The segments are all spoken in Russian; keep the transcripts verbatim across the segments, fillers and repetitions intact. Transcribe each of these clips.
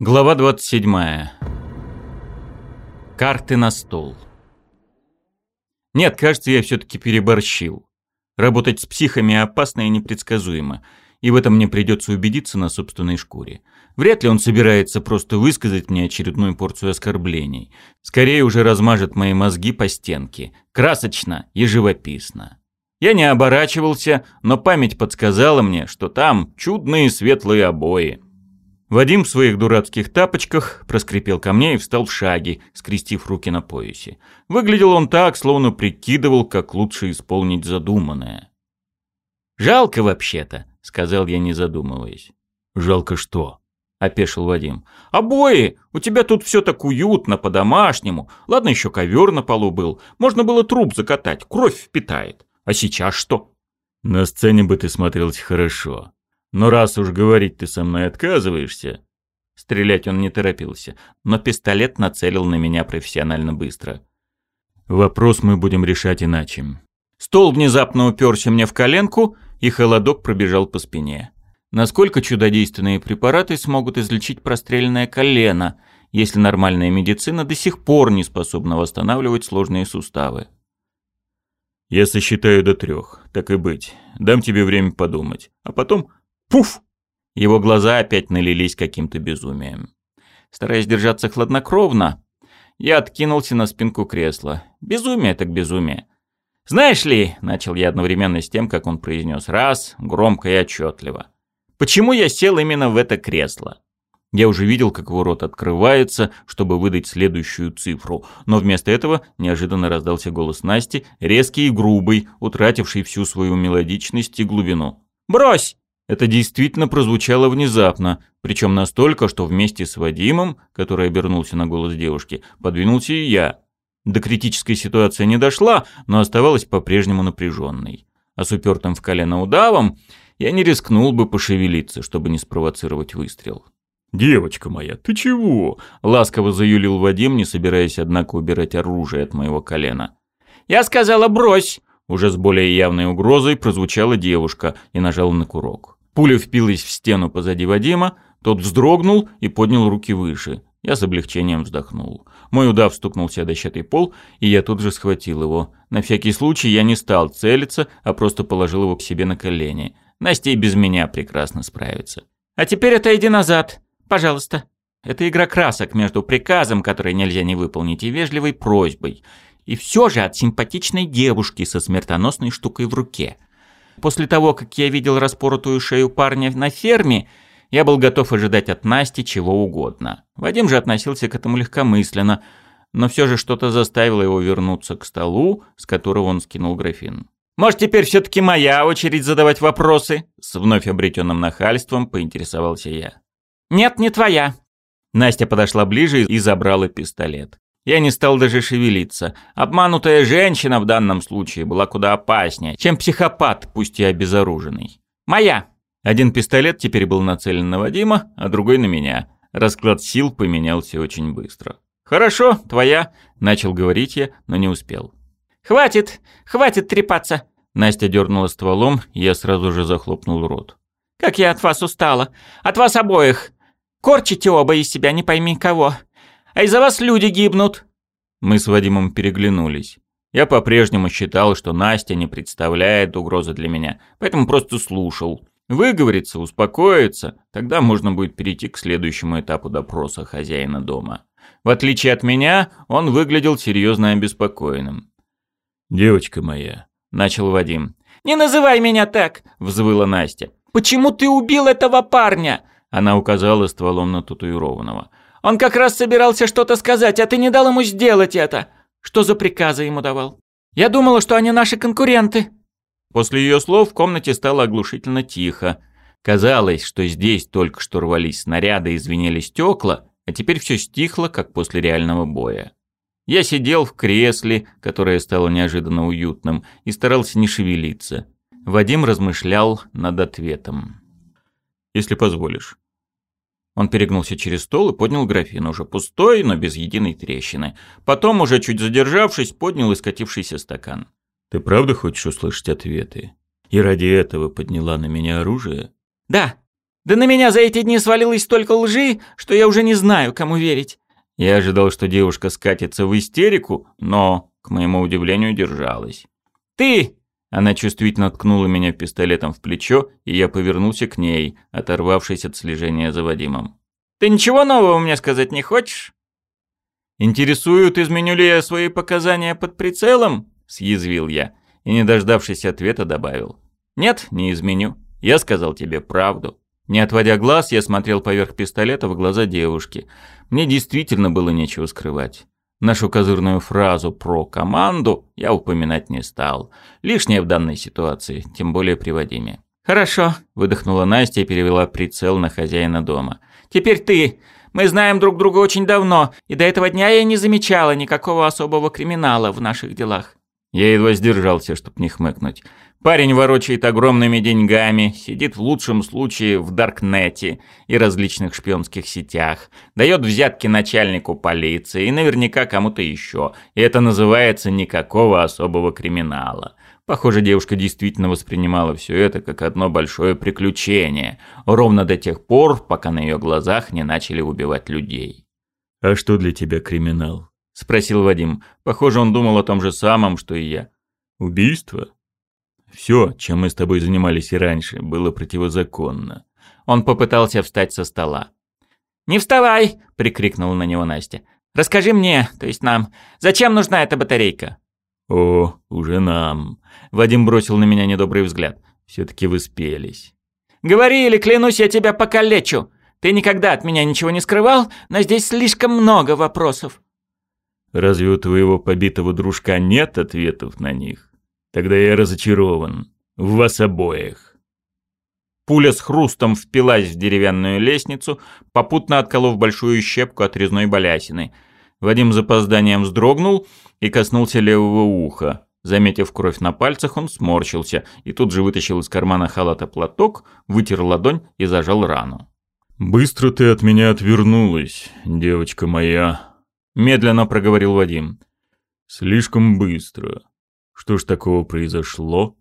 Глава двадцать седьмая. Карты на стол. Нет, кажется, я все-таки переборщил. Работать с психами опасно и непредсказуемо, и в этом мне придется убедиться на собственной шкуре. Вряд ли он собирается просто высказать мне очередную порцию оскорблений. Скорее уже размажет мои мозги по стенке. Красочно и живописно. Я не оборачивался, но память подсказала мне, что там чудные светлые обои. Вадим в своих дурацких тапочках проскрипел ко мне и встал в шаге, скрестив руки на поясе. Выглядел он так, словно прикидывал, как лучше исполнить задуманное. «Жалко вообще-то», — сказал я, не задумываясь. «Жалко что?» — опешил Вадим. «Обои! У тебя тут все так уютно, по-домашнему. Ладно, еще ковер на полу был. Можно было труп закатать, кровь впитает. А сейчас что?» «На сцене бы ты смотрелся хорошо. Но раз уж говорить ты со мной отказываешься...» Стрелять он не торопился, но пистолет нацелил на меня профессионально быстро. «Вопрос мы будем решать иначе». Стол внезапно уперся мне в коленку, и холодок пробежал по спине. Насколько чудодейственные препараты смогут излечить простреленное колено, если нормальная медицина до сих пор не способна восстанавливать сложные суставы? «Я сосчитаю до трех, так и быть. Дам тебе время подумать. А потом... Пуф!» Его глаза опять налились каким-то безумием. Стараясь держаться хладнокровно, я откинулся на спинку кресла. Безумие так безумие. «Знаешь ли», — начал я одновременно с тем, как он произнес раз, громко и отчетливо, «почему я сел именно в это кресло?» Я уже видел, как его рот открывается, чтобы выдать следующую цифру, но вместо этого неожиданно раздался голос Насти, резкий и грубый, утративший всю свою мелодичность и глубину. «Брось!» Это действительно прозвучало внезапно, причем настолько, что вместе с Вадимом, который обернулся на голос девушки, подвинулся и я. До критической ситуации не дошла, но оставалась по-прежнему напряженной. А с упертым в колено удавом я не рискнул бы пошевелиться, чтобы не спровоцировать выстрел. «Девочка моя, ты чего?» — ласково заюлил Вадим, не собираясь, однако, убирать оружие от моего колена. «Я сказала, брось!» Уже с более явной угрозой прозвучала девушка и нажала на курок. Пуля впилась в стену позади Вадима, тот вздрогнул и поднял руки выше. Я с облегчением вздохнул. Мой удав стукнулся о дощатый пол, и я тут же схватил его. На всякий случай я не стал целиться, а просто положил его к себе на колени. Настя и без меня прекрасно справится. «А теперь отойди назад, пожалуйста». Это игра красок между приказом, который нельзя не выполнить, и вежливой просьбой. И все же от симпатичной девушки со смертоносной штукой в руке. После того, как я видел распоротую шею парня на ферме, я был готов ожидать от Насти чего угодно. Вадим же относился к этому легкомысленно, но все же что-то заставило его вернуться к столу, с которого он скинул графин. «Может, теперь все-таки моя очередь задавать вопросы?» С вновь обретенным нахальством поинтересовался я. «Нет, не твоя». Настя подошла ближе и забрала пистолет. Я не стал даже шевелиться. Обманутая женщина в данном случае была куда опаснее, чем психопат, пусть и обезоруженный. «Моя!» Один пистолет теперь был нацелен на Вадима, а другой на меня. Расклад сил поменялся очень быстро. «Хорошо, твоя!» – начал говорить я, но не успел. «Хватит! Хватит трепаться!» Настя дернула стволом, и я сразу же захлопнул рот. «Как я от вас устала! От вас обоих! Корчите оба из себя не пойми кого! А из-за вас люди гибнут!» Мы с Вадимом переглянулись. Я по-прежнему считал, что Настя не представляет угрозы для меня, поэтому просто слушал. Выговориться, успокоиться, тогда можно будет перейти к следующему этапу допроса хозяина дома. В отличие от меня, он выглядел серьезно обеспокоенным. «Девочка моя», — начал Вадим. «Не называй меня так!» — взвыла Настя. «Почему ты убил этого парня?» Она указала стволом на татуированного. «Он как раз собирался что-то сказать, а ты не дал ему сделать это. Что за приказы ему давал? Я думала, что они наши конкуренты». После ее слов в комнате стало оглушительно тихо. Казалось, что здесь только что рвались снаряды и звенели стекла, а теперь все стихло, как после реального боя. Я сидел в кресле, которое стало неожиданно уютным, и старался не шевелиться. Вадим размышлял над ответом. «Если позволишь». Он перегнулся через стол и поднял графин, уже пустой, но без единой трещины. Потом, уже чуть задержавшись, поднял и скатившийся стакан. «Ты правда хочешь услышать ответы? И ради этого подняла на меня оружие?» «Да». Да на меня за эти дни свалилось столько лжи, что я уже не знаю, кому верить. Я ожидал, что девушка скатится в истерику, но, к моему удивлению, держалась. Ты! Она чувствительно ткнула меня пистолетом в плечо, и я повернулся к ней, оторвавшись от слежения за Вадимом. Ты ничего нового мне сказать не хочешь? «Интересуют, изменю ли я свои показания под прицелом?» – съязвил я, и, не дождавшись ответа, добавил. «Нет, не изменю. Я сказал тебе правду». Не отводя глаз, я смотрел поверх пистолета в глаза девушки. Мне действительно было нечего скрывать. Нашу козырную фразу про команду я упоминать не стал. Лишнее в данной ситуации, тем более при Вадиме. «Хорошо», – выдохнула Настя и перевела прицел на хозяина дома. «Теперь ты. Мы знаем друг друга очень давно, и до этого дня я не замечала никакого особого криминала в наших делах». Я едва сдержался, чтоб не хмыкнуть. Парень ворочает огромными деньгами, сидит в лучшем случае в Даркнете и различных шпионских сетях, дает взятки начальнику полиции и наверняка кому-то еще, и это называется никакого особого криминала. Похоже, девушка действительно воспринимала все это как одно большое приключение, ровно до тех пор, пока на ее глазах не начали убивать людей. «А что для тебя криминал?» – спросил Вадим. Похоже, он думал о том же самом, что и я. «Убийство? Все, чем мы с тобой занимались и раньше, было противозаконно». Он попытался встать со стола. «Не вставай!» – прикрикнула на него Настя. «Расскажи мне, то есть нам, зачем нужна эта батарейка?» «О, уже нам». Вадим бросил на меня недобрый взгляд. Все-таки вы спелись. «Говори, или, клянусь, я тебя покалечу. Ты никогда от меня ничего не скрывал, но здесь слишком много вопросов». «Разве у твоего побитого дружка нет ответов на них? Тогда я разочарован. В вас обоих». Пуля с хрустом впилась в деревянную лестницу, попутно отколов большую щепку от резной балясины. Вадим с запозданием вздрогнул и коснулся левого уха. Заметив кровь на пальцах, он сморщился и тут же вытащил из кармана халата платок, вытер ладонь и зажал рану. «Быстро ты от меня отвернулась, девочка моя», — медленно проговорил Вадим. «Слишком быстро. Что ж такого произошло?»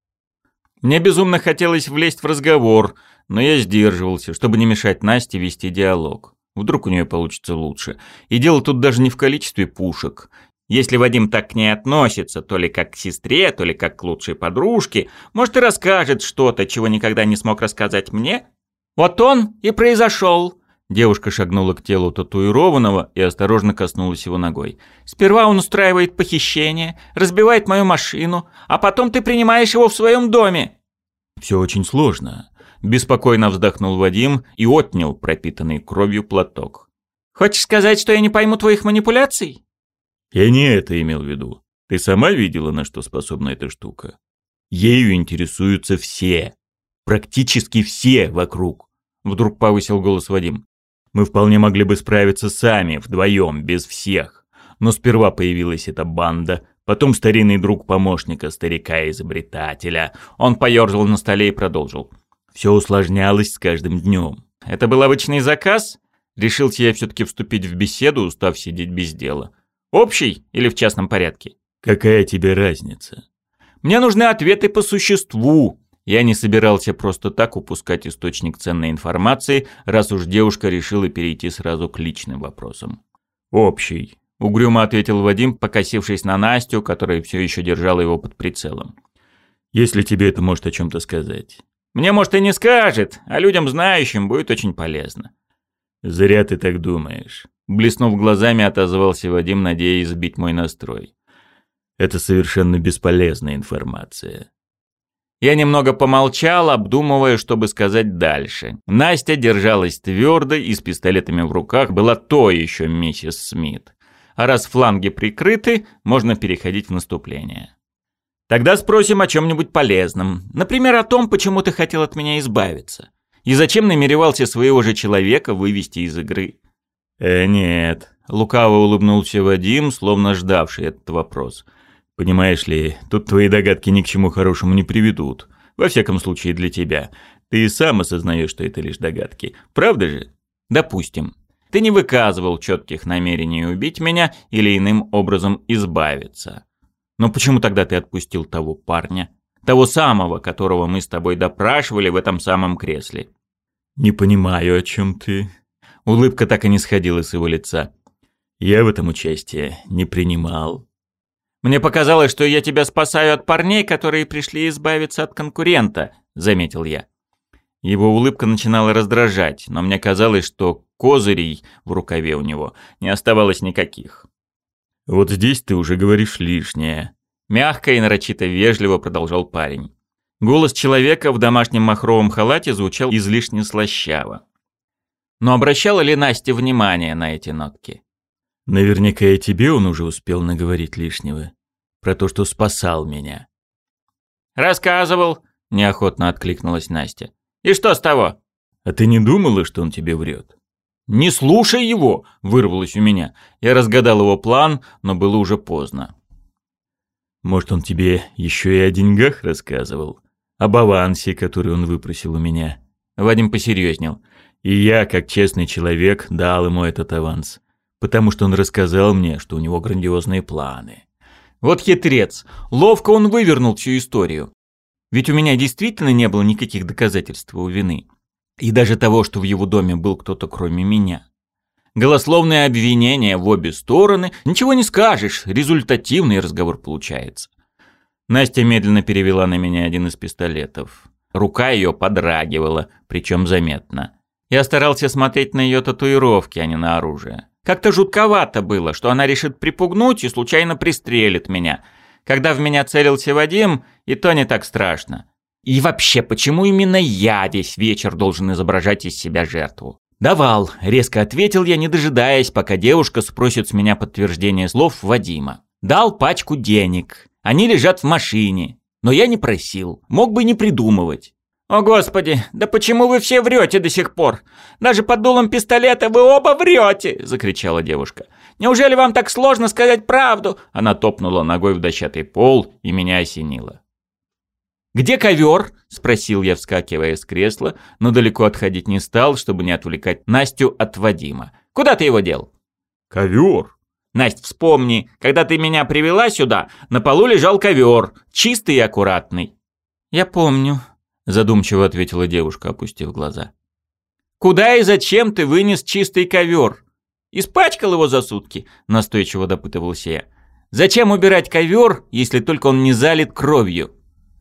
Мне безумно хотелось влезть в разговор, но я сдерживался, чтобы не мешать Насте вести диалог. Вдруг у нее получится лучше. И дело тут даже не в количестве пушек. Если Вадим так к ней относится, то ли как к сестре, то ли как к лучшей подружке, может и расскажет что-то, чего никогда не смог рассказать мне. Вот он и произошел. Девушка шагнула к телу татуированного и осторожно коснулась его ногой. «Сперва он устраивает похищение, разбивает мою машину, а потом ты принимаешь его в своем доме». «Все очень сложно», – беспокойно вздохнул Вадим и отнял пропитанный кровью платок. «Хочешь сказать, что я не пойму твоих манипуляций?» «Я не это имел в виду. Ты сама видела, на что способна эта штука? Ею интересуются все. Практически все вокруг», – вдруг повысил голос Вадим. «Мы вполне могли бы справиться сами, вдвоем, без всех. Но сперва появилась эта банда, потом старинный друг помощника, старика-изобретателя». Он поерзал на столе и продолжил. «Все усложнялось с каждым днем». «Это был обычный заказ?» Решился я все-таки вступить в беседу, устав сидеть без дела. «Общий или в частном порядке?» «Какая тебе разница?» «Мне нужны ответы по существу». Я не собирался просто так упускать источник ценной информации, раз уж девушка решила перейти сразу к личным вопросам. «Общий», — угрюмо ответил Вадим, покосившись на Настю, которая все еще держала его под прицелом. «Если тебе это может о чем-то сказать». «Мне, может, и не скажет, а людям знающим будет очень полезно». «Зря ты так думаешь», — блеснув глазами, отозвался Вадим, надеясь сбить мой настрой. «Это совершенно бесполезная информация». Я немного помолчал, обдумывая, что бы сказать дальше. Настя держалась твердо и с пистолетами в руках была то еще миссис Смит. А раз фланги прикрыты, можно переходить в наступление. Тогда спросим о чем-нибудь полезном. Например, о том, почему ты хотел от меня избавиться. И зачем намеревался своего же человека вывести из игры. «Э, нет», — лукаво улыбнулся Вадим, словно ждавший этот вопрос. «Понимаешь ли, тут твои догадки ни к чему хорошему не приведут. Во всяком случае для тебя. Ты и сам осознаешь, что это лишь догадки. Правда же? Допустим. Ты не выказывал четких намерений убить меня или иным образом избавиться. Но почему тогда ты отпустил того парня? Того самого, которого мы с тобой допрашивали в этом самом кресле?» «Не понимаю, о чем ты». Улыбка так и не сходила с его лица. «Я в этом участие не принимал». «Мне показалось, что я тебя спасаю от парней, которые пришли избавиться от конкурента», — заметил я. Его улыбка начинала раздражать, но мне казалось, что козырей в рукаве у него не оставалось никаких. «Вот здесь ты уже говоришь лишнее», — мягко и нарочито вежливо продолжал парень. Голос человека в домашнем махровом халате звучал излишне слащаво. Но обращала ли Настя внимание на эти нотки? «Наверняка и тебе он уже успел наговорить лишнего. Про то, что спасал меня». «Рассказывал», — неохотно откликнулась Настя. «И что с того?» «А ты не думала, что он тебе врет?» «Не слушай его!» — вырвалось у меня. Я разгадал его план, но было уже поздно. «Может, он тебе еще и о деньгах рассказывал? Об авансе, который он выпросил у меня?» Вадим посерьезнел. «И я, как честный человек, дал ему этот аванс, потому что он рассказал мне, что у него грандиозные планы». Вот хитрец. Ловко он вывернул всю историю. Ведь у меня действительно не было никаких доказательств его вины. И даже того, что в его доме был кто-то кроме меня. Голословные обвинения в обе стороны. Ничего не скажешь, результативный разговор получается. Настя медленно перевела на меня один из пистолетов. Рука ее подрагивала, причем заметно. Я старался смотреть на ее татуировки, а не на оружие. Как-то жутковато было, что она решит припугнуть и случайно пристрелит меня. Когда в меня целился Вадим, и то не так страшно. И вообще, почему именно я весь вечер должен изображать из себя жертву? «Давал», — резко ответил я, не дожидаясь, пока девушка спросит с меня подтверждение слов Вадима. «Дал пачку денег. Они лежат в машине. Но я не просил. Мог бы не придумывать». «О, Господи, да почему вы все врете до сих пор? Даже под дулом пистолета вы оба врете!» — закричала девушка. «Неужели вам так сложно сказать правду?» Она топнула ногой в дощатый пол и меня осенила. «Где ковер?» — спросил я, вскакивая с кресла, но далеко отходить не стал, чтобы не отвлекать Настю от Вадима. «Куда ты его дел?» «Ковер?» «Насть, вспомни, когда ты меня привела сюда, на полу лежал ковер, чистый и аккуратный». «Я помню», — задумчиво ответила девушка, опустив глаза. «Куда и зачем ты вынес чистый ковер? Испачкал его за сутки?» — настойчиво допытывался я. «Зачем убирать ковер, если только он не залит кровью?»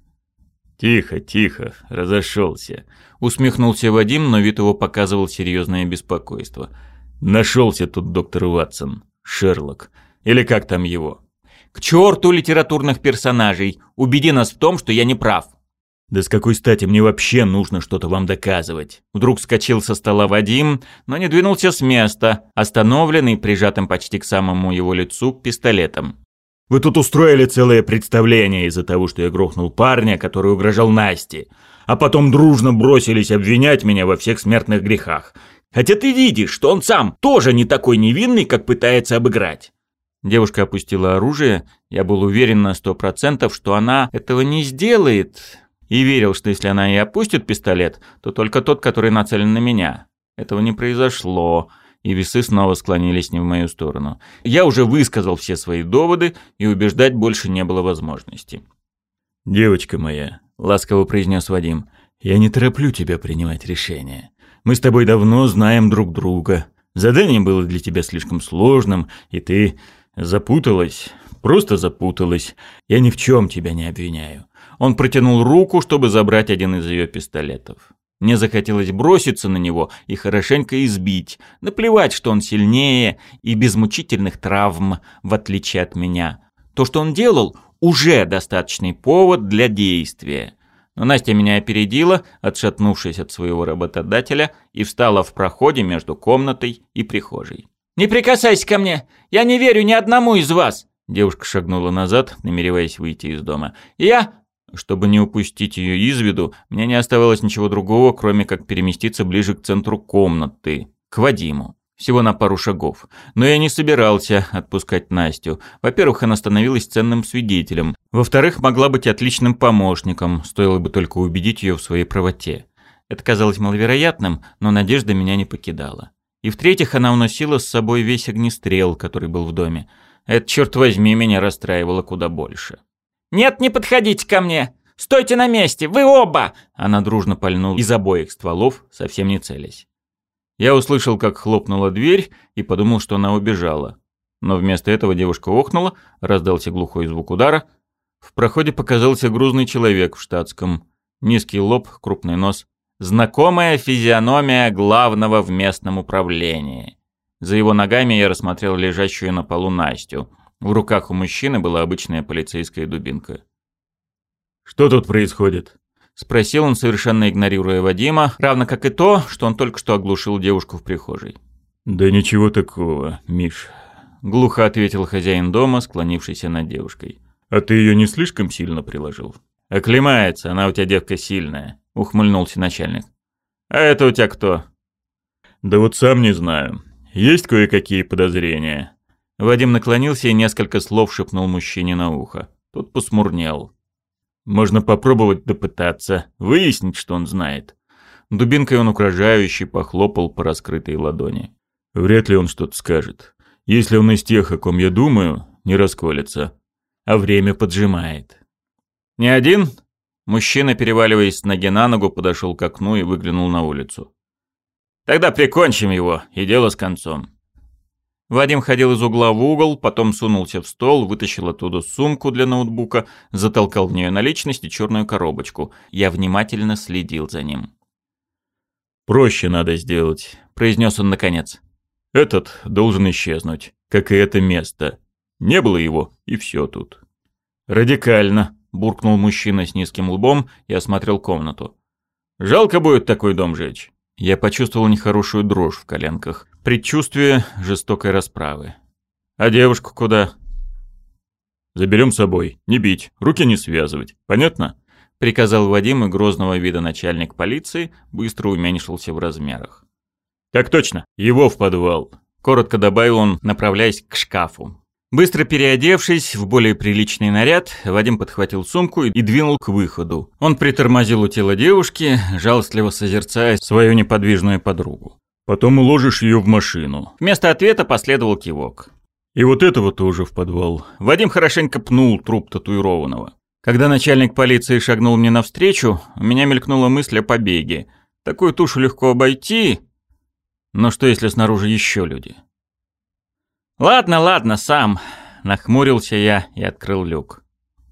«Тихо, тихо, разошелся», — усмехнулся Вадим, но вид его показывал серьезное беспокойство. «Нашелся тут доктор Ватсон, Шерлок, или как там его?» «К черту литературных персонажей! Убеди нас в том, что я не прав!» «Да с какой стати мне вообще нужно что-то вам доказывать?» Вдруг вскочил со стола Вадим, но не двинулся с места, остановленный, прижатым почти к самому его лицу, пистолетом. «Вы тут устроили целое представление из-за того, что я грохнул парня, который угрожал Насте, а потом дружно бросились обвинять меня во всех смертных грехах. Хотя ты видишь, что он сам тоже не такой невинный, как пытается обыграть». Девушка опустила оружие. Я был уверен на сто процентов, что она этого не сделает, и верил, что если она и опустит пистолет, то только тот, который нацелен на меня. Этого не произошло, и весы снова склонились не в мою сторону. Я уже высказал все свои доводы, и убеждать больше не было возможности. «Девочка моя», — ласково произнес Вадим, — «я не тороплю тебя принимать решения. Мы с тобой давно знаем друг друга. Задание было для тебя слишком сложным, и ты запуталась, просто запуталась. Я ни в чем тебя не обвиняю». Он протянул руку, чтобы забрать один из ее пистолетов. Мне захотелось броситься на него и хорошенько избить. Наплевать, что он сильнее и без мучительных травм, в отличие от меня. То, что он делал, уже достаточный повод для действия. Но Настя меня опередила, отшатнувшись от своего работодателя, и встала в проходе между комнатой и прихожей. «Не прикасайся ко мне! Я не верю ни одному из вас!» Девушка шагнула назад, намереваясь выйти из дома. «Я...» Чтобы не упустить ее из виду, мне не оставалось ничего другого, кроме как переместиться ближе к центру комнаты, к Вадиму. Всего на пару шагов. Но я не собирался отпускать Настю. Во-первых, она становилась ценным свидетелем. Во-вторых, могла быть отличным помощником, стоило бы только убедить ее в своей правоте. Это казалось маловероятным, но надежда меня не покидала. И в-третьих, она уносила с собой весь огнестрел, который был в доме. Это, черт возьми, меня расстраивало куда больше. «Нет, не подходите ко мне!» «Стойте на месте! Вы оба!» Она дружно пальнула из обоих стволов, совсем не целясь. Я услышал, как хлопнула дверь, и подумал, что она убежала. Но вместо этого девушка охнула, раздался глухой звук удара. В проходе показался грузный человек в штатском. Низкий лоб, крупный нос. Знакомая физиономия главного в местном управлении. За его ногами я рассмотрел лежащую на полу Настю. В руках у мужчины была обычная полицейская дубинка. «Что тут происходит?» — спросил он, совершенно игнорируя Вадима, равно как и то, что он только что оглушил девушку в прихожей. «Да ничего такого, Миш», — глухо ответил хозяин дома, склонившийся над девушкой. «А ты ее не слишком сильно приложил?» «Оклемается, она у тебя девка сильная», — ухмыльнулся начальник. «А это у тебя кто?» «Да вот сам не знаю. Есть кое-какие подозрения». Вадим наклонился и несколько слов шепнул мужчине на ухо. Тот посмурнел. «Можно попробовать допытаться, выяснить, что он знает». Дубинкой он угрожающе похлопал по раскрытой ладони. «Вряд ли он что-то скажет. Если он из тех, о ком я думаю, не расколется. А время поджимает». «Не один?» Мужчина, переваливаясь с ноги на ногу, подошел к окну и выглянул на улицу. «Тогда прикончим его, и дело с концом». Вадим ходил из угла в угол, потом сунулся в стол, вытащил оттуда сумку для ноутбука, затолкал в нее наличность и черную коробочку. Я внимательно следил за ним. «Проще надо сделать», — произнес он наконец. «Этот должен исчезнуть, как и это место. Не было его, и все тут». «Радикально», — буркнул мужчина с низким лбом и осмотрел комнату. «Жалко будет такой дом жечь». Я почувствовал нехорошую дрожь в коленках. Предчувствие жестокой расправы. «А девушку куда?» «Заберем с собой. Не бить, руки не связывать. Понятно?» Приказал Вадим, и грозного вида начальник полиции быстро уменьшился в размерах. «Так точно. Его в подвал», — коротко добавил он, направляясь к шкафу. Быстро переодевшись в более приличный наряд, Вадим подхватил сумку и двинул к выходу. Он притормозил у тела девушки, жалостливо созерцая свою неподвижную подругу. «Потом уложишь ее в машину». Вместо ответа последовал кивок. «И вот этого тоже в подвал». Вадим хорошенько пнул труп татуированного. Когда начальник полиции шагнул мне навстречу, у меня мелькнула мысль о побеге. Такую тушу легко обойти, но что если снаружи еще люди? «Ладно, ладно, сам», — нахмурился я и открыл люк.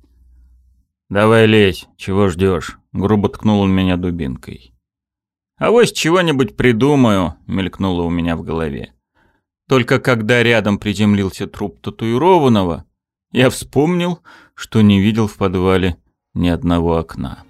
«Давай лезь, чего ждешь?» — грубо ткнул он меня дубинкой. «Авось чего-нибудь придумаю», — мелькнуло у меня в голове. Только когда рядом приземлился труп татуированного, я вспомнил, что не видел в подвале ни одного окна.